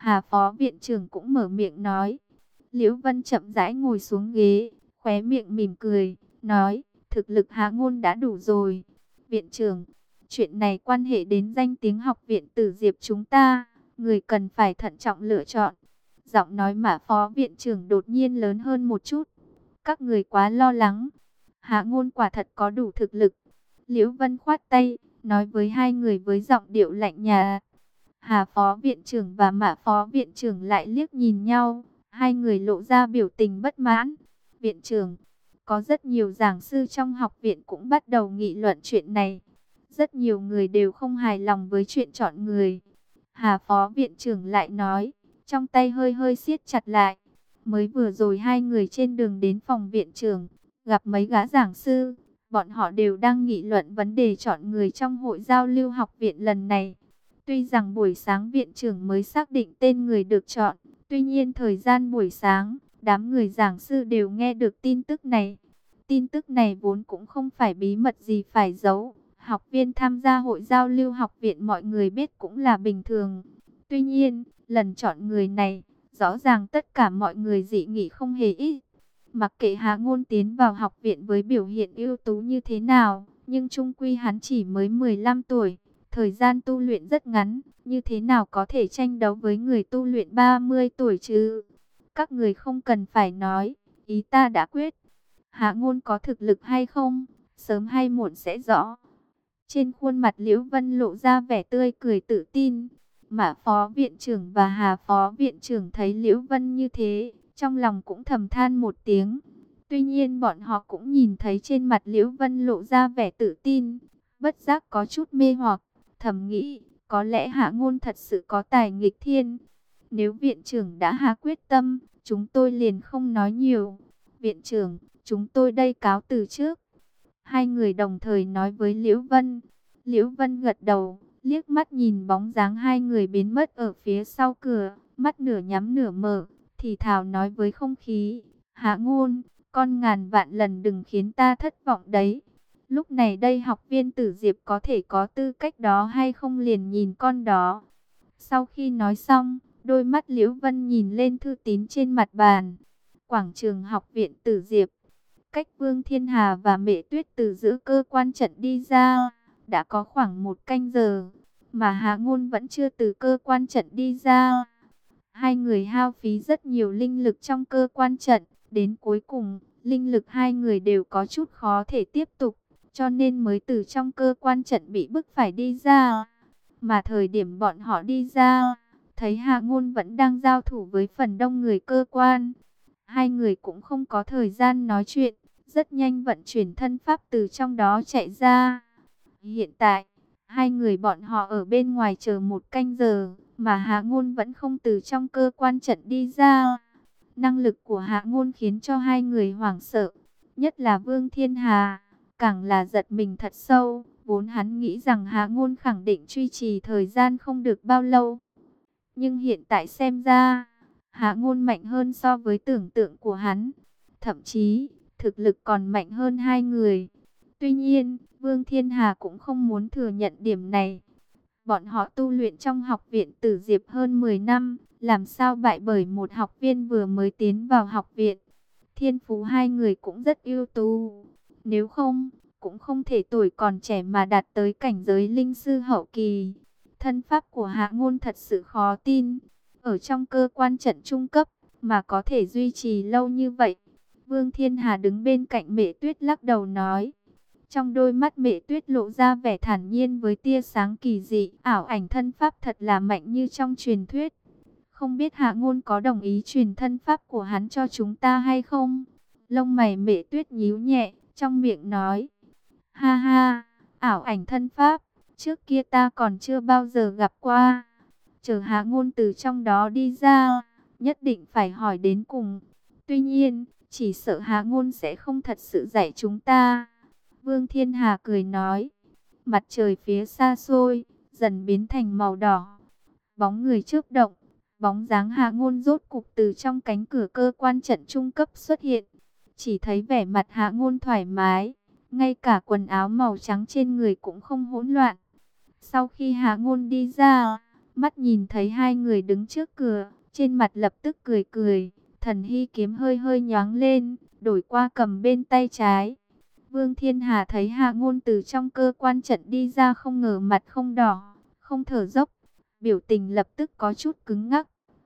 Hà phó viện trưởng cũng mở miệng nói. Liễu Vân chậm rãi ngồi xuống ghế, khóe miệng mỉm cười, nói, thực lực Hạ Ngôn đã đủ rồi. Viện trưởng, chuyện này quan hệ đến danh tiếng học viện Tử Diệp chúng ta, người cần phải thận trọng lựa chọn. Giọng nói Mã phó viện trưởng đột nhiên lớn hơn một chút. Các người quá lo lắng. Hạ Ngôn quả thật có đủ thực lực. Liễu Vân khoát tay, nói với hai người với giọng điệu lạnh nhạt. Hà phó viện trưởng và Mã phó viện trưởng lại liếc nhìn nhau. Hai người lộ ra biểu tình bất mãn. Viện trưởng, có rất nhiều giảng sư trong học viện cũng bắt đầu nghị luận chuyện này. Rất nhiều người đều không hài lòng với chuyện chọn người. Hà phó viện trưởng lại nói, trong tay hơi hơi siết chặt lại. Mới vừa rồi hai người trên đường đến phòng viện trưởng, gặp mấy gã giảng sư. Bọn họ đều đang nghị luận vấn đề chọn người trong hội giao lưu học viện lần này. Tuy rằng buổi sáng viện trưởng mới xác định tên người được chọn, tuy nhiên thời gian buổi sáng, đám người giảng sư đều nghe được tin tức này. Tin tức này vốn cũng không phải bí mật gì phải giấu. Học viên tham gia hội giao lưu học viện mọi người biết cũng là bình thường. Tuy nhiên, lần chọn người này, rõ ràng tất cả mọi người dị nghị không hề ít. Mặc kệ Hạ Ngôn tiến vào học viện với biểu hiện ưu tú như thế nào, nhưng chung quy hắn chỉ mới 15 tuổi, thời gian tu luyện rất ngắn, như thế nào có thể tranh đấu với người tu luyện 30 tuổi chứ? Các người không cần phải nói, ý ta đã quyết. Hạ Ngôn có thực lực hay không, sớm hay muộn sẽ rõ. Trên khuôn mặt Liễu Vân lộ ra vẻ tươi cười tự tin. Mã phó viện trưởng và Hà phó viện trưởng thấy Liễu Vân như thế, trong lòng cũng thầm than một tiếng. Tuy nhiên bọn họ cũng nhìn thấy trên mặt Liễu Vân lộ ra vẻ tự tin, bất giác có chút mê hoặc, thầm nghĩ, có lẽ Hạ Ngôn thật sự có tài nghịch thiên. Nếu viện trưởng đã hạ quyết tâm, chúng tôi liền không nói nhiều. Viện trưởng, chúng tôi đây cáo từ trước. Hai người đồng thời nói với Liễu Vân. Liễu Vân gật đầu, liếc mắt nhìn bóng dáng hai người biến mất ở phía sau cửa, mắt nửa nhắm nửa mở, thì thào nói với không khí, Hạ Ngôn, con ngàn vạn lần đừng khiến ta thất vọng đấy. Lúc này đây học viên Tử Diệp có thể có tư cách đó hay không liền nhìn con đó. Sau khi nói xong, đôi mắt Liễu Vân nhìn lên thư tín trên mặt bàn. Quảng trường học viện Tử Diệp. Cách Vương Thiên Hà và Mễ Tuyết từ giữa cơ quan trận đi ra, đã có khoảng 1 canh giờ, mà Hạ Ngôn vẫn chưa từ cơ quan trận đi ra. Hai người hao phí rất nhiều linh lực trong cơ quan trận, đến cuối cùng, linh lực hai người đều có chút khó thể tiếp tục, cho nên mới từ trong cơ quan trận bị bức phải đi ra. Mà thời điểm bọn họ đi ra, thấy Hạ Ngôn vẫn đang giao thủ với phần đông người cơ quan. Hai người cũng không có thời gian nói chuyện, rất nhanh vận chuyển thân pháp từ trong đó chạy ra. Hiện tại, hai người bọn họ ở bên ngoài chờ 1 canh giờ, mà Hạ Ngôn vẫn không từ trong cơ quan trận đi ra. Năng lực của Hạ Ngôn khiến cho hai người hoảng sợ, nhất là Vương Thiên Hà, càng là giật mình thật sâu, vốn hắn nghĩ rằng Hạ Ngôn khẳng định duy trì thời gian không được bao lâu. Nhưng hiện tại xem ra, Hạ Ngôn mạnh hơn so với tưởng tượng của hắn, thậm chí thực lực còn mạnh hơn hai người. Tuy nhiên, Vương Thiên Hà cũng không muốn thừa nhận điểm này. Bọn họ tu luyện trong học viện Tử Diệp hơn 10 năm, làm sao bại bởi một học viên vừa mới tiến vào học viện. Thiên phú hai người cũng rất ưu tú. Nếu không, cũng không thể tuổi còn trẻ mà đạt tới cảnh giới linh sư hậu kỳ. Thân pháp của Hạ Ngôn thật sự khó tin. Ở trong cơ quan trận trung cấp, mà có thể duy trì lâu như vậy. Vương Thiên Hà đứng bên cạnh Mễ Tuyết lắc đầu nói. Trong đôi mắt Mễ Tuyết lộ ra vẻ thản nhiên với tia sáng kỳ dị. Ảo ảnh thân pháp thật là mạnh như trong truyền thuyết. Không biết Hạ Ngôn có đồng ý truyền thân pháp của hắn cho chúng ta hay không? Lông mày Mễ Tuyết nhíu nhẹ, trong miệng nói. Ha ha, ảo ảnh thân pháp, trước kia ta còn chưa bao giờ gặp qua. Chờ Hạ Ngôn từ trong đó đi ra, nhất định phải hỏi đến cùng. Tuy nhiên, chỉ sợ Hạ Ngôn sẽ không thật sự dạy chúng ta. Vương Thiên Hà cười nói. Mặt trời phía xa xôi, dần biến thành màu đỏ. Bóng người chớp động, bóng dáng Hạ Ngôn rốt cục từ trong cánh cửa cơ quan trận trung cấp xuất hiện. Chỉ thấy vẻ mặt Hạ Ngôn thoải mái, ngay cả quần áo màu trắng trên người cũng không hỗn loạn. Sau khi Hạ Ngôn đi ra, Mắt nhìn thấy hai người đứng trước cửa, trên mặt lập tức cười cười. Thần hy kiếm hơi hơi nhoáng lên, đổi qua cầm bên tay trái. Vương Thiên Hà thấy Hạ Ngôn từ trong cơ quan trận đi ra, không ngờ mặt không đỏ, không thở dốc, biểu tình lập tức có chút cứng ngắc.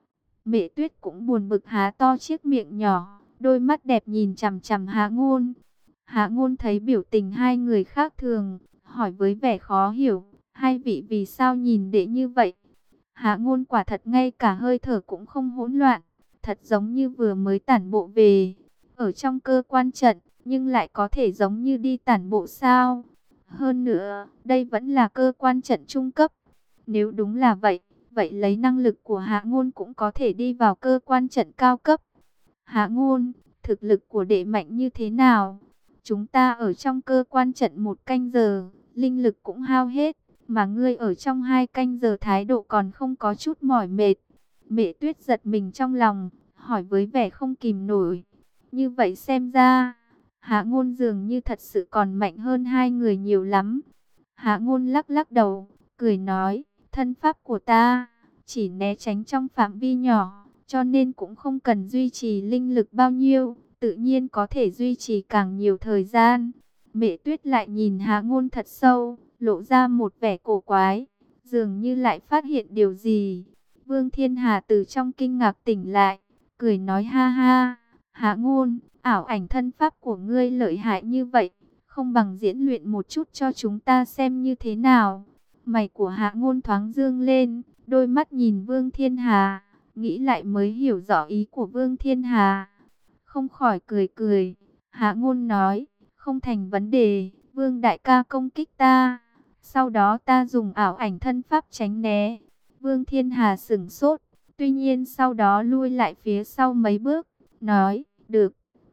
Mẹ Tuyết cũng buồn bực há to chiếc miệng nhỏ, đôi mắt đẹp nhìn chằm chằm Hạ Ngôn. Hạ Ngôn thấy biểu tình hai người khác thường, hỏi với vẻ khó hiểu, hai vị vì sao nhìn đệ như vậy? Hạ Ngôn quả thật ngay cả hơi thở cũng không hỗn loạn, thật giống như vừa mới tản bộ về. Ở trong cơ quan trận, nhưng lại có thể giống như đi tản bộ sao? Hơn nữa, đây vẫn là cơ quan trận trung cấp. Nếu đúng là vậy, vậy lấy năng lực của Hạ Ngôn cũng có thể đi vào cơ quan trận cao cấp. Hạ Ngôn, thực lực của đệ mạnh như thế nào? Chúng ta ở trong cơ quan trận 1 canh giờ, linh lực cũng hao hết, mà ngươi ở trong 2 canh giờ thái độ còn không có chút mỏi mệt. Mẹ Tuyết giật mình trong lòng, hỏi với vẻ không kìm nổi. Như vậy xem ra, Hạ Ngôn dường như thật sự còn mạnh hơn hai người nhiều lắm. Hạ Ngôn lắc lắc đầu, cười nói, thân pháp của ta chỉ né tránh trong phạm vi nhỏ, cho nên cũng không cần duy trì linh lực bao nhiêu, tự nhiên có thể duy trì càng nhiều thời gian. Mẹ Tuyết lại nhìn Hạ Ngôn thật sâu, lộ ra một vẻ cổ quái, dường như lại phát hiện điều gì. Vương Thiên Hà từ trong kinh ngạc tỉnh lại, cười nói ha ha, Hạ Ngôn, ảo ảnh thân pháp của ngươi lợi hại như vậy, không bằng diễn luyện một chút cho chúng ta xem như thế nào. Mày của Hạ Ngôn thoáng dương lên, đôi mắt nhìn Vương Thiên Hà, nghĩ lại mới hiểu rõ ý của Vương Thiên Hà. Không khỏi cười cười, Hạ Ngôn nói, không thành vấn đề, Vương đại ca công kích ta, sau đó ta dùng ảo ảnh thân pháp tránh né. Vương Thiên Hà sửng sốt, tuy nhiên sau đó lui lại phía sau mấy bước, nói, được.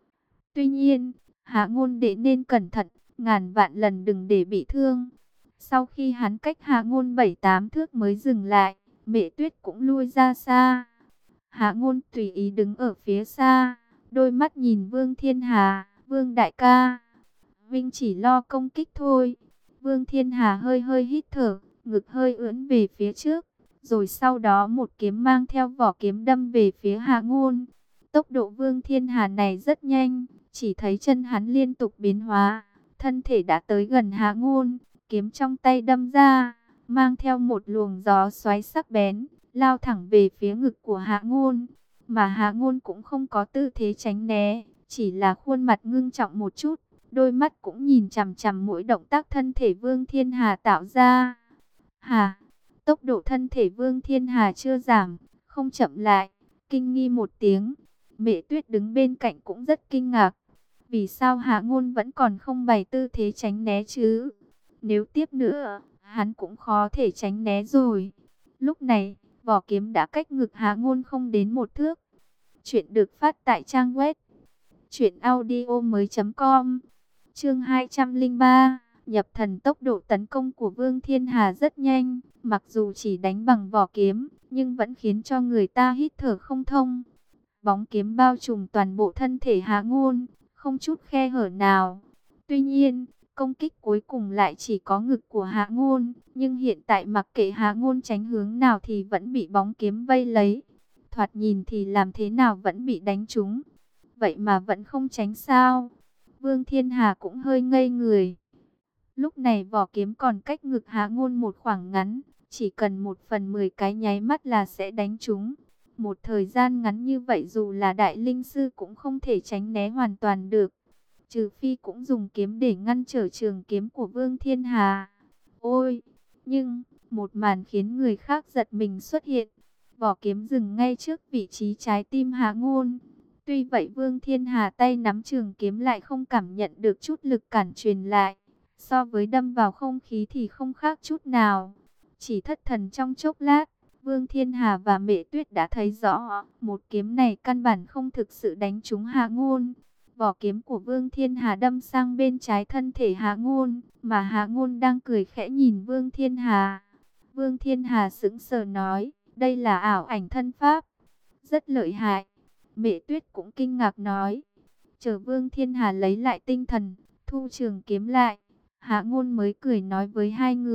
Tuy nhiên, Hạ Ngôn đệ nên cẩn thận, ngàn vạn lần đừng để bị thương. Sau khi hắn cách Hạ Ngôn 7-8 thước mới dừng lại, Mẹ Tuyết cũng lui ra xa. Hạ Ngôn tùy ý đứng ở phía xa, đôi mắt nhìn Vương Thiên Hà, Vương đại ca, Vinh chỉ lo công kích thôi. Vương Thiên Hà hơi hơi hít thở, ngực hơi ưỡn về phía trước, rồi sau đó một kiếm mang theo vỏ kiếm đâm về phía Hạ Ngôn. Tốc độ Vương Thiên Hà này rất nhanh, chỉ thấy chân hắn liên tục biến hóa, thân thể đã tới gần Hạ Ngôn, kiếm trong tay đâm ra, mang theo một luồng gió xoáy sắc bén, lao thẳng về phía ngực của Hạ Ngôn. Mà Hạ Ngôn cũng không có tư thế tránh né, chỉ là khuôn mặt ngưng trọng một chút, đôi mắt cũng nhìn chằm chằm mỗi động tác thân thể Vương Thiên Hà tạo ra. Hà, tốc độ thân thể Vương Thiên Hà chưa giảm, không chậm lại, kinh nghi một tiếng. Mẹ Tuyết đứng bên cạnh cũng rất kinh ngạc. Vì sao Hạ Ngôn vẫn còn không bày tư thế tránh né chứ? Nếu tiếp nữa, hắn cũng khó thể tránh né rồi. Lúc này, vỏ kiếm đã cách ngực Hạ Ngôn không đến 1 thước. Chuyện được phát tại trang web truyệnaudiomoi.com. Chương 203, nhập thần. Tốc độ tấn công của Vương Thiên Hà rất nhanh, mặc dù chỉ đánh bằng vỏ kiếm, nhưng vẫn khiến cho người ta hít thở không thông. Bóng kiếm bao trùm toàn bộ thân thể Hạ Ngôn, không chút khe hở nào. Tuy nhiên, công kích cuối cùng lại chỉ có ngực của Hạ Ngôn, nhưng hiện tại mặc kệ Hạ Ngôn tránh hướng nào thì vẫn bị bóng kiếm vây lấy. Thoạt nhìn thì làm thế nào vẫn bị đánh trúng. Vậy mà vẫn không tránh sao? Vương Thiên Hà cũng hơi ngây người. Lúc này vỏ kiếm còn cách ngực Hạ Ngôn một khoảng ngắn, chỉ cần 1/10 cái nháy mắt là sẽ đánh trúng. Một thời gian ngắn như vậy dù là đại linh sư cũng không thể tránh né hoàn toàn được. Trừ phi cũng dùng kiếm để ngăn trở trường kiếm của Vương Thiên Hà. Ôi! Nhưng, một màn khiến người khác giật mình xuất hiện. Vỏ kiếm dừng ngay trước vị trí trái tim Hạ Ngôn. Tuy vậy Vương Thiên Hà tay nắm trường kiếm lại không cảm nhận được chút lực cản truyền lại. So với đâm vào không khí thì không khác chút nào. Chỉ thất thần trong chốc lát, Vương Thiên Hà và Mẹ Tuyết đã thấy rõ, một kiếm này căn bản không thực sự đánh trúng Hạ Ngôn. Vỏ kiếm của Vương Thiên Hà đâm sang bên trái thân thể Hạ Ngôn, mà Hạ Ngôn đang cười khẽ nhìn Vương Thiên Hà. Vương Thiên Hà sững sờ nói, đây là ảo ảnh thân pháp, rất lợi hại. Mẹ Tuyết cũng kinh ngạc nói. Chờ Vương Thiên Hà lấy lại tinh thần, thu trường kiếm lại, Hạ Ngôn mới cười nói với hai người,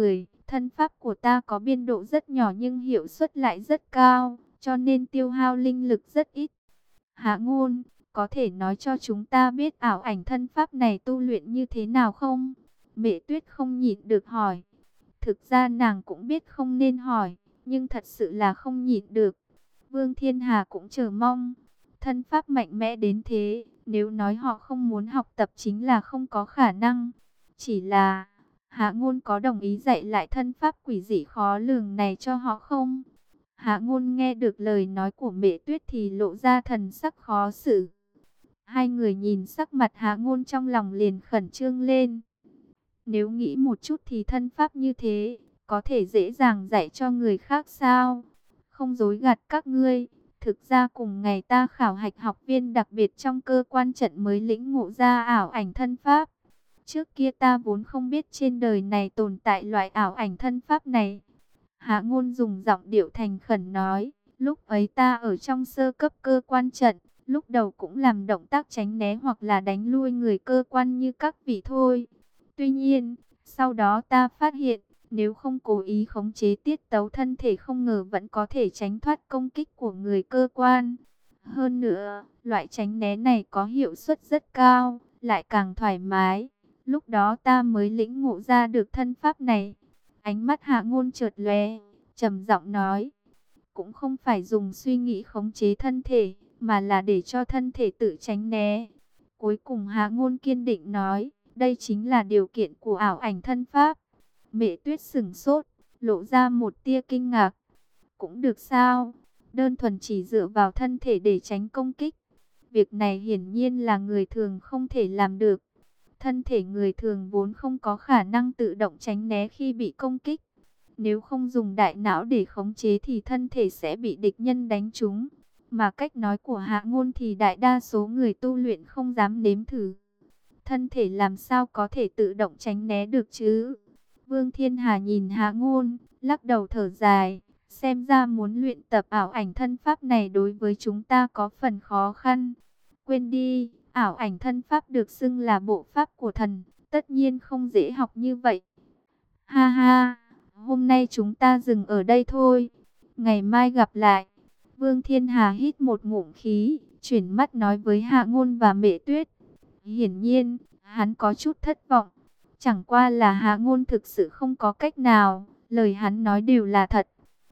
thân pháp của ta có biên độ rất nhỏ nhưng hiệu suất lại rất cao, cho nên tiêu hao linh lực rất ít. Hạ Ngôn, có thể nói cho chúng ta biết ảo ảnh thân pháp này tu luyện như thế nào không? Mẹ Tuyết không nhịn được hỏi. Thực ra nàng cũng biết không nên hỏi, nhưng thật sự là không nhịn được. Vương Thiên Hà cũng chờ mong. Thân pháp mạnh mẽ đến thế, nếu nói họ không muốn học tập chính là không có khả năng. Chỉ là, Hạ Ngôn có đồng ý dạy lại thân pháp quỷ dị khó lường này cho họ không? Hạ Ngôn nghe được lời nói của Mẹ Tuyết thì lộ ra thần sắc khó xử. Hai người nhìn sắc mặt Hạ Ngôn trong lòng liền khẩn trương lên. Nếu nghĩ một chút thì thân pháp như thế, có thể dễ dàng dạy cho người khác sao? Không dối gạt các ngươi, thực ra cùng ngày ta khảo hạch học viên đặc biệt trong cơ quan trận mới lĩnh ngộ ra ảo ảnh thân pháp. Trước kia ta vốn không biết trên đời này tồn tại loại ảo ảnh thân pháp này. Hạ Ngôn dùng giọng điệu thành khẩn nói, lúc ấy ta ở trong sơ cấp cơ quan trận, lúc đầu cũng làm động tác tránh né hoặc là đánh lui người cơ quan như các vị thôi. Tuy nhiên, sau đó ta phát hiện, nếu không cố ý khống chế tiết tấu thân thể không ngờ vẫn có thể tránh thoát công kích của người cơ quan. Hơn nữa, loại tránh né này có hiệu suất rất cao, lại càng thoải mái. Lúc đó ta mới lĩnh ngộ ra được thân pháp này. Ánh mắt Hạ Ngôn chợt lóe, trầm giọng nói, cũng không phải dùng suy nghĩ khống chế thân thể, mà là để cho thân thể tự tránh né. Cuối cùng Hạ Ngôn kiên định nói, đây chính là điều kiện của ảo ảnh thân pháp. Mẹ Tuyết sững sốt, lộ ra một tia kinh ngạc. Cũng được sao? Đơn thuần chỉ dựa vào thân thể để tránh công kích. Việc này hiển nhiên là người thường không thể làm được. Thân thể người thường vốn không có khả năng tự động tránh né khi bị công kích. Nếu không dùng đại não để khống chế thì thân thể sẽ bị địch nhân đánh trúng. Mà cách nói của Hạ Ngôn thì đại đa số người tu luyện không dám nếm thử. Thân thể làm sao có thể tự động tránh né được chứ? Vương Thiên Hà nhìn Hạ Ngôn, lắc đầu thở dài. Xem ra muốn luyện tập ảo ảnh thân pháp này đối với chúng ta có phần khó khăn. Quên đi, ảo ảnh thân pháp được xưng là bộ pháp của thần, tất nhiên không dễ học như vậy. Ha ha, hôm nay chúng ta dừng ở đây thôi, ngày mai gặp lại. Vương Thiên Hà hít một ngụm khí, chuyển mắt nói với Hạ Ngôn và Mẹ Tuyết. Hiển nhiên, hắn có chút thất vọng. Chẳng qua là Hạ Ngôn thực sự không có cách nào, lời hắn nói đều là thật.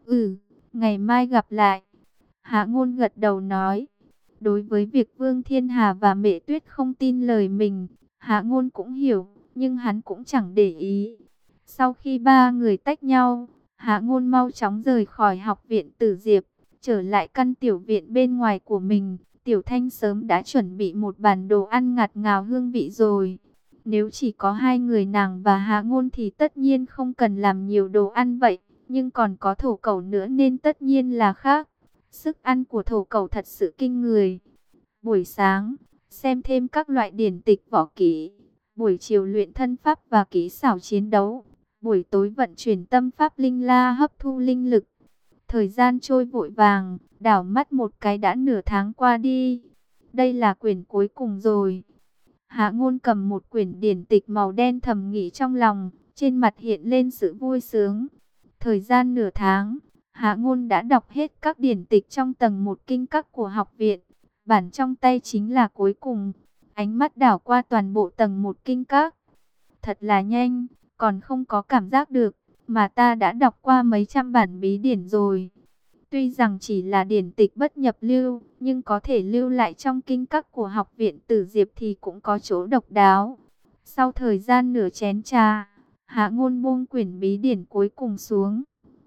Ngày mai gặp lại. Hạ Ngôn gật đầu nói. Đối với việc Vương Thiên Hà và Mẹ Tuyết không tin lời mình, Hạ Ngôn cũng hiểu, nhưng hắn cũng chẳng để ý. Sau khi ba người tách nhau, Hạ Ngôn mau chóng rời khỏi học viện Tử Diệp, trở lại căn tiểu viện bên ngoài của mình. Tiểu Thanh sớm đã chuẩn bị một bàn đồ ăn ngạt ngào hương vị rồi. Nếu chỉ có hai người nàng và Hạ Ngôn thì tất nhiên không cần làm nhiều đồ ăn vậy. Nhưng còn có thổ cẩu nữa nên tất nhiên là khác. Sức ăn của thổ cẩu thật sự kinh người. Buổi sáng, xem thêm các loại điển tịch võ kỹ. Buổi chiều luyện thân pháp và kỹ xảo chiến đấu. Buổi tối vận chuyển tâm pháp linh la hấp thu linh lực. Thời gian trôi vội vàng, đảo mắt một cái đã nửa tháng qua đi. Đây là quyển cuối cùng rồi. Hạ Ngôn cầm một quyển điển tịch màu đen thầm nghĩ trong lòng, trên mặt hiện lên sự vui sướng. Thời gian nửa tháng, Hạ Ngôn đã đọc hết các điển tịch trong tầng 1 kinh các của học viện. Bản trong tay chính là cuối cùng. Ánh mắt đảo qua toàn bộ tầng 1 kinh các. Thật là nhanh, còn không có cảm giác được, mà ta đã đọc qua mấy trăm bản bí điển rồi. Tuy rằng chỉ là điển tịch bất nhập lưu, nhưng có thể lưu lại trong kinh các của học viện Tử Diệp thì cũng có chỗ độc đáo. Sau thời gian nửa chén trà, Hạ Ngôn buông quyển bí điển cuối cùng xuống.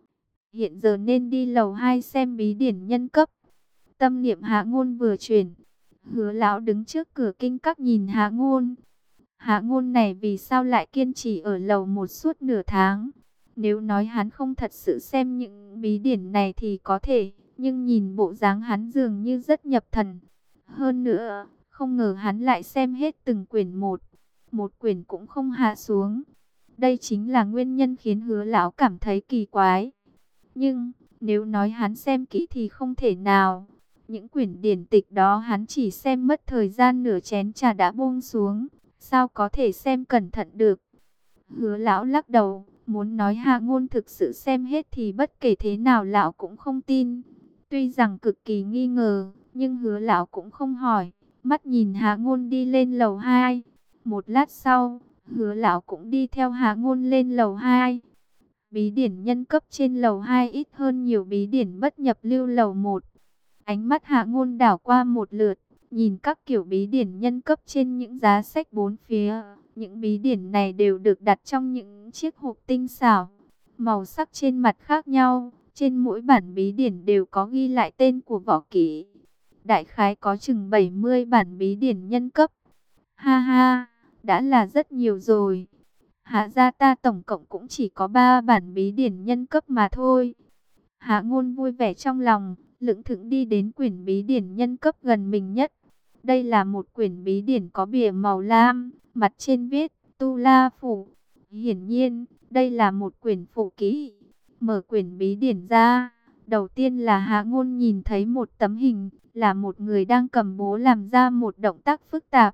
Hiện giờ nên đi lầu 2 xem bí điển nhân cấp. Tâm niệm Hạ Ngôn vừa chuyển, Hứa lão đứng trước cửa kinh các nhìn Hạ Ngôn. Hạ Ngôn này vì sao lại kiên trì ở lầu 1 suốt nửa tháng? Nếu nói hắn không thật sự xem những bí điển này thì có thể, nhưng nhìn bộ dáng hắn dường như rất nhập thần. Hơn nữa, không ngờ hắn lại xem hết từng quyển một quyển cũng không hạ xuống. Đây chính là nguyên nhân khiến Hứa lão cảm thấy kỳ quái. Nhưng, nếu nói hắn xem kỹ thì không thể nào. Những quyển điển tịch đó hắn chỉ xem mất thời gian nửa chén trà đã buông xuống. Sao có thể xem cẩn thận được? Hứa lão lắc đầu, Muốn nói Hạ Ngôn thực sự xem hết thì bất kể thế nào lão cũng không tin. Tuy rằng cực kỳ nghi ngờ, nhưng Hứa lão cũng không hỏi, mắt nhìn Hạ Ngôn đi lên lầu 2. Một lát sau, Hứa lão cũng đi theo Hạ Ngôn lên lầu 2. Bí điển nhân cấp trên lầu 2 ít hơn nhiều bí điển bất nhập lưu lầu 1. Ánh mắt Hạ Ngôn đảo qua một lượt, nhìn các kiểu bí điển nhân cấp trên những giá sách bốn phía. Những bí điển này đều được đặt trong những chiếc hộp tinh xảo, màu sắc trên mặt khác nhau. Trên mỗi bản bí điển đều có ghi lại tên của võ kỹ. Đại khái có chừng 70 bản bí điển nhân cấp. Ha ha, đã là rất nhiều rồi. Hạ gia ta tổng cộng cũng chỉ có 3 bản bí điển nhân cấp mà thôi. Hạ Ngôn vui vẻ trong lòng, lững thững đi đến quyển bí điển nhân cấp gần mình nhất. Đây là một quyển bí điển có bìa màu lam, mặt trên viết Tu La Phủ. Hiển nhiên, đây là một quyển phù kỹ. Mở quyển bí điển ra, đầu tiên là Hạ Ngôn nhìn thấy một tấm hình, là một người đang cầm búa làm ra một động tác phức tạp.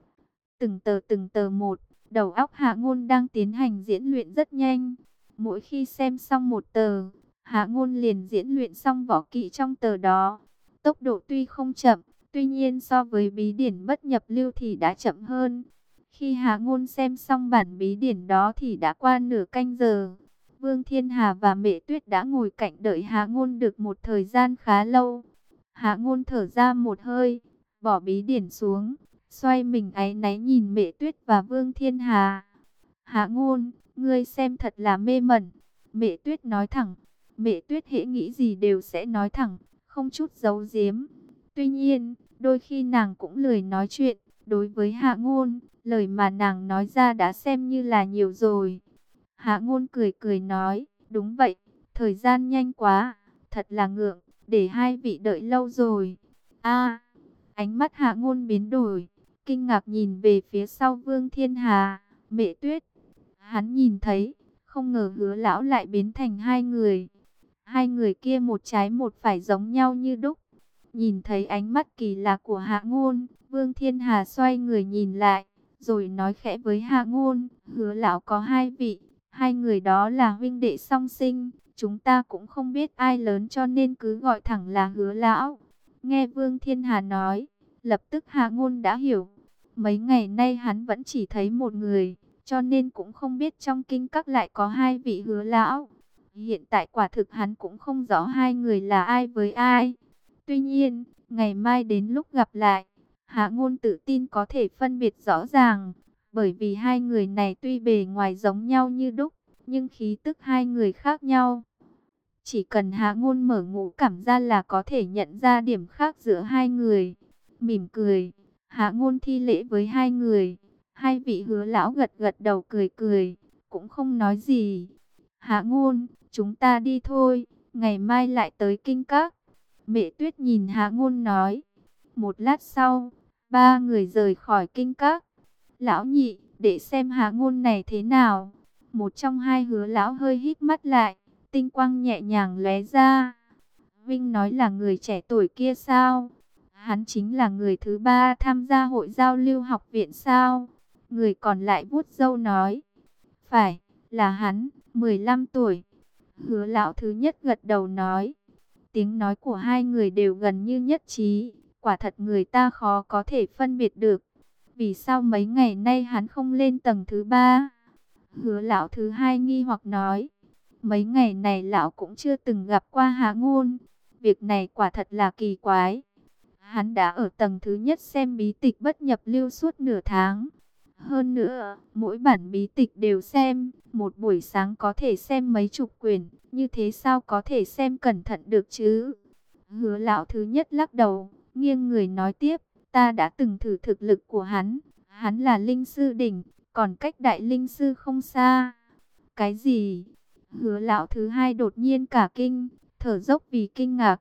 Từng tờ một, đầu óc Hạ Ngôn đang tiến hành diễn luyện rất nhanh. Mỗi khi xem xong một tờ, Hạ Ngôn liền diễn luyện xong võ kỹ trong tờ đó. Tốc độ tuy không chậm, tuy nhiên so với bí điển bất nhập lưu thì đã chậm hơn. Khi Hạ Ngôn xem xong bản bí điển đó thì đã qua nửa canh giờ. Vương Thiên Hà và Mẹ Tuyết đã ngồi cạnh đợi Hạ Ngôn được một thời gian khá lâu. Hạ Ngôn thở ra một hơi, bỏ bí điển xuống, xoay mình áy náy nhìn Mẹ Tuyết và Vương Thiên Hà. Hạ Ngôn, ngươi xem thật là mê mẩn. Mẹ Tuyết nói thẳng. Mẹ Tuyết hễ nghĩ gì đều sẽ nói thẳng, không chút giấu giếm. Tuy nhiên, đôi khi nàng cũng lười nói chuyện. Đối với Hạ Ngôn, lời mà nàng nói ra đã xem như là nhiều rồi. Hạ Ngôn cười cười nói, đúng vậy, thời gian nhanh quá, thật là ngượng, để hai vị đợi lâu rồi. A, ánh mắt Hạ Ngôn biến đổi, kinh ngạc nhìn về phía sau Vương Thiên Hà, Mẹ Tuyết. Hắn nhìn thấy, không ngờ Hứa lão lại biến thành hai người. Hai người kia một trái một phải giống nhau như đúc. Nhìn thấy ánh mắt kỳ lạ của Hạ Ngôn, Vương Thiên Hà xoay người nhìn lại, rồi nói khẽ với Hạ Ngôn, Hứa lão có hai vị, hai người đó là huynh đệ song sinh, chúng ta cũng không biết ai lớn cho nên cứ gọi thẳng là Hứa lão. Nghe Vương Thiên Hà nói, lập tức Hạ Ngôn đã hiểu. Mấy ngày nay hắn vẫn chỉ thấy một người, cho nên cũng không biết trong kinh các lại có hai vị Hứa lão. Hiện tại quả thực hắn cũng không rõ hai người là ai với ai. Tuy nhiên, ngày mai đến lúc gặp lại, Hạ Ngôn tự tin có thể phân biệt rõ ràng. Bởi vì hai người này tuy bề ngoài giống nhau như đúc, nhưng khí tức hai người khác nhau. Chỉ cần Hạ Ngôn mở ngũ cảm ra là có thể nhận ra điểm khác giữa hai người. Mỉm cười, Hạ Ngôn thi lễ với hai người. Hai vị Hứa lão gật gật đầu cười cười, cũng không nói gì. Hạ Ngôn, chúng ta đi thôi, ngày mai lại tới kinh các. Mẹ Tuyết nhìn Hạ Ngôn nói. Một lát sau, ba người rời khỏi kinh các. Lão nhị, để xem Hạ Ngôn này thế nào. Một trong hai Hứa lão hơi híp mắt lại, tinh quang nhẹ nhàng lóe ra. Vinh nói là người trẻ tuổi kia sao? Hắn chính là người thứ ba tham gia hội giao lưu học viện sao? Người còn lại vuốt râu nói. Phải, là hắn, 15 tuổi. Hứa lão thứ nhất gật đầu nói. Tiếng nói của hai người đều gần như nhất trí. Quả thật người ta khó có thể phân biệt được. Vì sao mấy ngày nay hắn không lên tầng thứ ba? Hứa lão thứ hai nghi hoặc nói. Mấy ngày này lão cũng chưa từng gặp qua Hạ Ngôn. Việc này quả thật là kỳ quái. Hắn đã ở tầng thứ nhất xem bí tịch bất nhập lưu suốt nửa tháng. Hơn nữa, mỗi bản bí tịch đều xem. Một buổi sáng có thể xem mấy chục quyển. Như thế sao có thể xem cẩn thận được chứ? Hứa lão thứ nhất lắc đầu, nghiêng người nói tiếp. Ta đã từng thử thực lực của hắn. Hắn là linh sư đỉnh, còn cách đại linh sư không xa. Cái gì? Hứa lão thứ hai đột nhiên cả kinh, thở dốc vì kinh ngạc.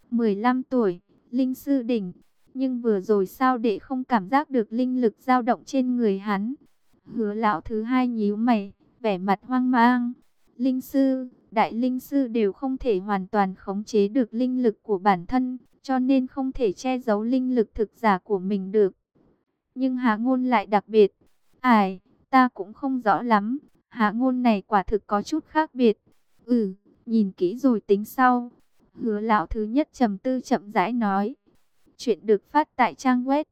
15 tuổi, linh sư đỉnh. Nhưng vừa rồi sao đệ không cảm giác được linh lực dao động trên người hắn? Hứa lão thứ hai nhíu mày, vẻ mặt hoang mang. Linh sư, đại linh sư đều không thể hoàn toàn khống chế được linh lực của bản thân, cho nên không thể che giấu linh lực thực giả của mình được. Nhưng Hạ Ngôn lại đặc biệt. Ai, ta cũng không rõ lắm. Hạ Ngôn này quả thực có chút khác biệt. Nhìn kỹ rồi tính sau. Hứa lão thứ nhất trầm tư chậm rãi nói. Chuyện được phát tại trang web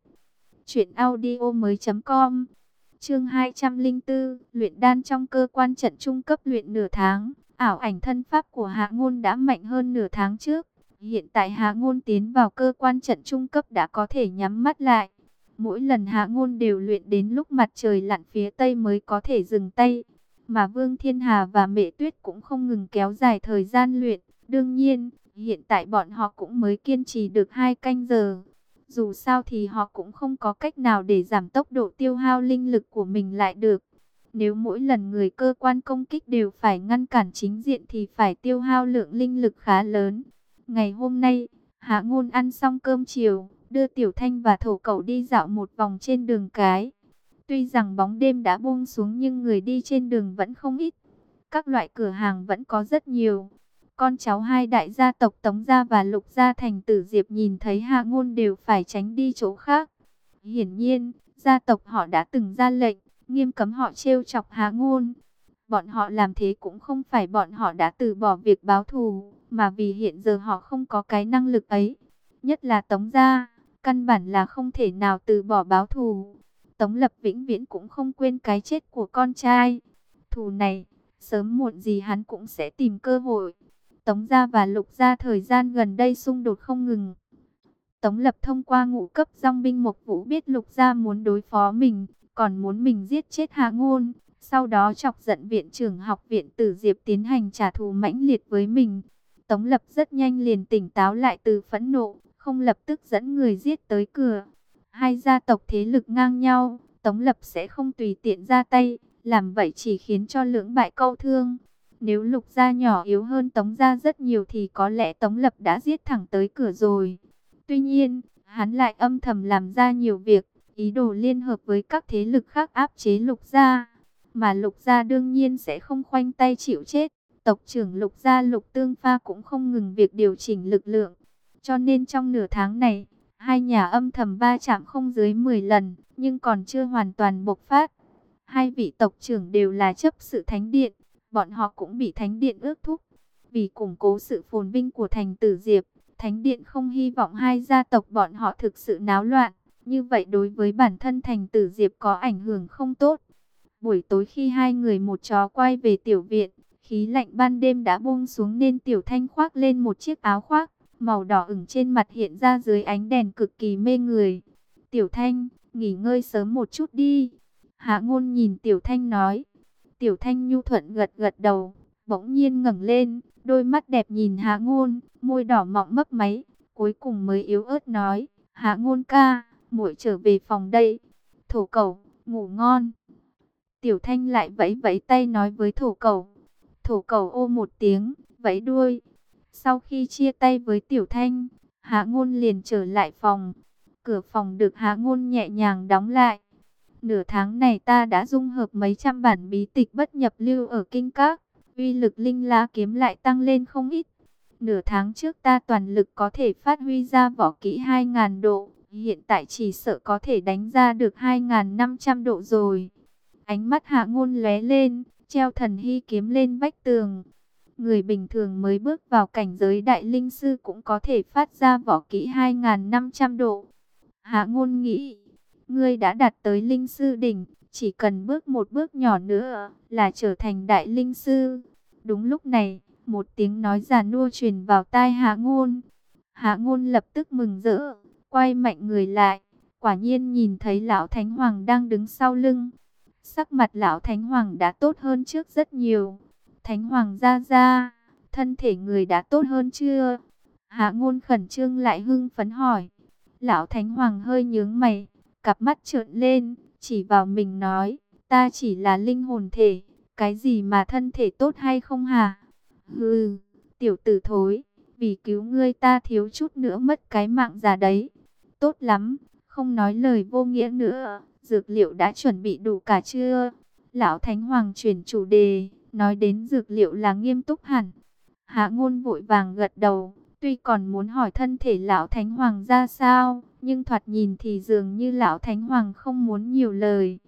truyệnaudiomoi.com. Chương 204, luyện đan trong cơ quan trận trung cấp luyện nửa tháng. Ảo ảnh thân pháp của Hạ Ngôn đã mạnh hơn nửa tháng trước. Hiện tại Hạ Ngôn tiến vào cơ quan trận trung cấp đã có thể nhắm mắt lại. Mỗi lần Hạ Ngôn đều luyện đến lúc mặt trời lặn phía tây mới có thể dừng tay. Mà Vương Thiên Hà và Mẹ Tuyết cũng không ngừng kéo dài thời gian luyện. Đương nhiên, hiện tại bọn họ cũng mới kiên trì được 2 canh giờ. Dù sao thì họ cũng không có cách nào để giảm tốc độ tiêu hao linh lực của mình lại được. Nếu mỗi lần người cơ quan công kích đều phải ngăn cản chính diện thì phải tiêu hao lượng linh lực khá lớn. Ngày hôm nay, Hạ Ngôn ăn xong cơm chiều, đưa Tiểu Thanh và Thổ Cẩu đi dạo một vòng trên đường cái. Tuy rằng bóng đêm đã buông xuống nhưng người đi trên đường vẫn không ít. Các loại cửa hàng vẫn có rất nhiều. Con cháu hai đại gia tộc Tống Gia và Lục Gia Thành Tử Diệp nhìn thấy Hạ Ngôn đều phải tránh đi chỗ khác. Hiển nhiên, gia tộc họ đã từng ra lệnh, nghiêm cấm họ trêu chọc Hạ Ngôn. Bọn họ làm thế cũng không phải bọn họ đã từ bỏ việc báo thù, mà vì hiện giờ họ không có cái năng lực ấy. Nhất là Tống Gia, căn bản là không thể nào từ bỏ báo thù. Tống Lập vĩnh viễn cũng không quên cái chết của con trai. Thù này, sớm muộn gì hắn cũng sẽ tìm cơ hội. Tống Gia và Lục Gia thời gian gần đây xung đột không ngừng. Tống Lập thông qua ngũ cấp dòng binh Mộc Vũ biết Lục Gia muốn đối phó mình, còn muốn mình giết chết Hạ Ngôn. Sau đó chọc giận viện trưởng học viện Tử Diệp tiến hành trả thù mãnh liệt với mình. Tống Lập rất nhanh liền tỉnh táo lại từ phẫn nộ, không lập tức dẫn người giết tới cửa. Hai gia tộc thế lực ngang nhau, Tống Lập sẽ không tùy tiện ra tay, làm vậy chỉ khiến cho lưỡng bại câu thương. Nếu Lục Gia nhỏ yếu hơn Tống Gia rất nhiều thì có lẽ Tống Lập đã giết thẳng tới cửa rồi. Tuy nhiên, hắn lại âm thầm làm ra nhiều việc, ý đồ liên hợp với các thế lực khác áp chế Lục Gia. Mà Lục Gia đương nhiên sẽ không khoanh tay chịu chết. Tộc trưởng Lục Gia Lục Tương Pha cũng không ngừng việc điều chỉnh lực lượng. Cho nên trong nửa tháng này, hai nhà âm thầm va chạm không dưới 10 lần, nhưng còn chưa hoàn toàn bộc phát. Hai vị tộc trưởng đều là chấp sự Thánh Điện, bọn họ cũng bị Thánh Điện ước thúc. Vì củng cố sự phồn vinh của thành Tử Diệp, Thánh Điện không hy vọng hai gia tộc bọn họ thực sự náo loạn. Như vậy đối với bản thân thành Tử Diệp có ảnh hưởng không tốt. Buổi tối khi hai người một chó quay về tiểu viện, khí lạnh ban đêm đã buông xuống nên Tiểu Thanh khoác lên một chiếc áo khoác màu đỏ ửng trên mặt hiện ra dưới ánh đèn cực kỳ mê người. Tiểu Thanh, nghỉ ngơi sớm một chút đi. Hạ Ngôn nhìn Tiểu Thanh nói. Tiểu Thanh nhu thuận gật gật đầu, bỗng nhiên ngẩng lên, đôi mắt đẹp nhìn Hạ Ngôn, môi đỏ mọng mấp máy, cuối cùng mới yếu ớt nói, Hạ Ngôn ca, muội trở về phòng đây. Thổ Cẩu, ngủ ngon. Tiểu Thanh lại vẫy vẫy tay nói với Thổ Cẩu. Thổ Cẩu ô một tiếng, vẫy đuôi. Sau khi chia tay với Tiểu Thanh, Hạ Ngôn liền trở lại phòng. Cửa phòng được Hạ Ngôn nhẹ nhàng đóng lại. Nửa tháng này ta đã dung hợp mấy trăm bản bí tịch bất nhập lưu ở kinh các, uy lực linh lá kiếm lại tăng lên không ít. Nửa tháng trước ta toàn lực có thể phát huy ra võ kỹ 2000 độ, hiện tại chỉ sợ có thể đánh ra được 2500 độ rồi. Ánh mắt Hạ Ngôn lóe lên, treo thần hy kiếm lên vách tường. Người bình thường mới bước vào cảnh giới đại linh sư cũng có thể phát ra võ kỹ 2500 độ. Hạ Ngôn nghĩ, ngươi đã đạt tới linh sư đỉnh, chỉ cần bước một bước nhỏ nữa là trở thành đại linh sư. Đúng lúc này, một tiếng nói già nua truyền vào tai Hạ Ngôn. Hạ Ngôn lập tức mừng rỡ, quay mạnh người lại, quả nhiên nhìn thấy lão Thánh Hoàng đang đứng sau lưng. Sắc mặt lão Thánh Hoàng đã tốt hơn trước rất nhiều. Thánh Hoàng gia, thân thể người đã tốt hơn chưa? Hạ Ngôn khẩn trương lại hưng phấn hỏi. Lão Thánh Hoàng hơi nhướng mày, cặp mắt trợn lên, chỉ vào mình nói, ta chỉ là linh hồn thể, cái gì mà thân thể tốt hay không hả? Hừ, tiểu tử thối, vì cứu ngươi ta thiếu chút nữa mất cái mạng già đấy. Tốt lắm, không nói lời vô nghĩa nữa, dược liệu đã chuẩn bị đủ cả chưa? Lão Thánh Hoàng chuyển chủ đề, nói đến dược liệu là nghiêm túc hẳn. Hạ Ngôn vội vàng gật đầu, tuy còn muốn hỏi thân thể lão Thánh Hoàng ra sao, nhưng thoạt nhìn thì dường như lão Thánh Hoàng không muốn nhiều lời.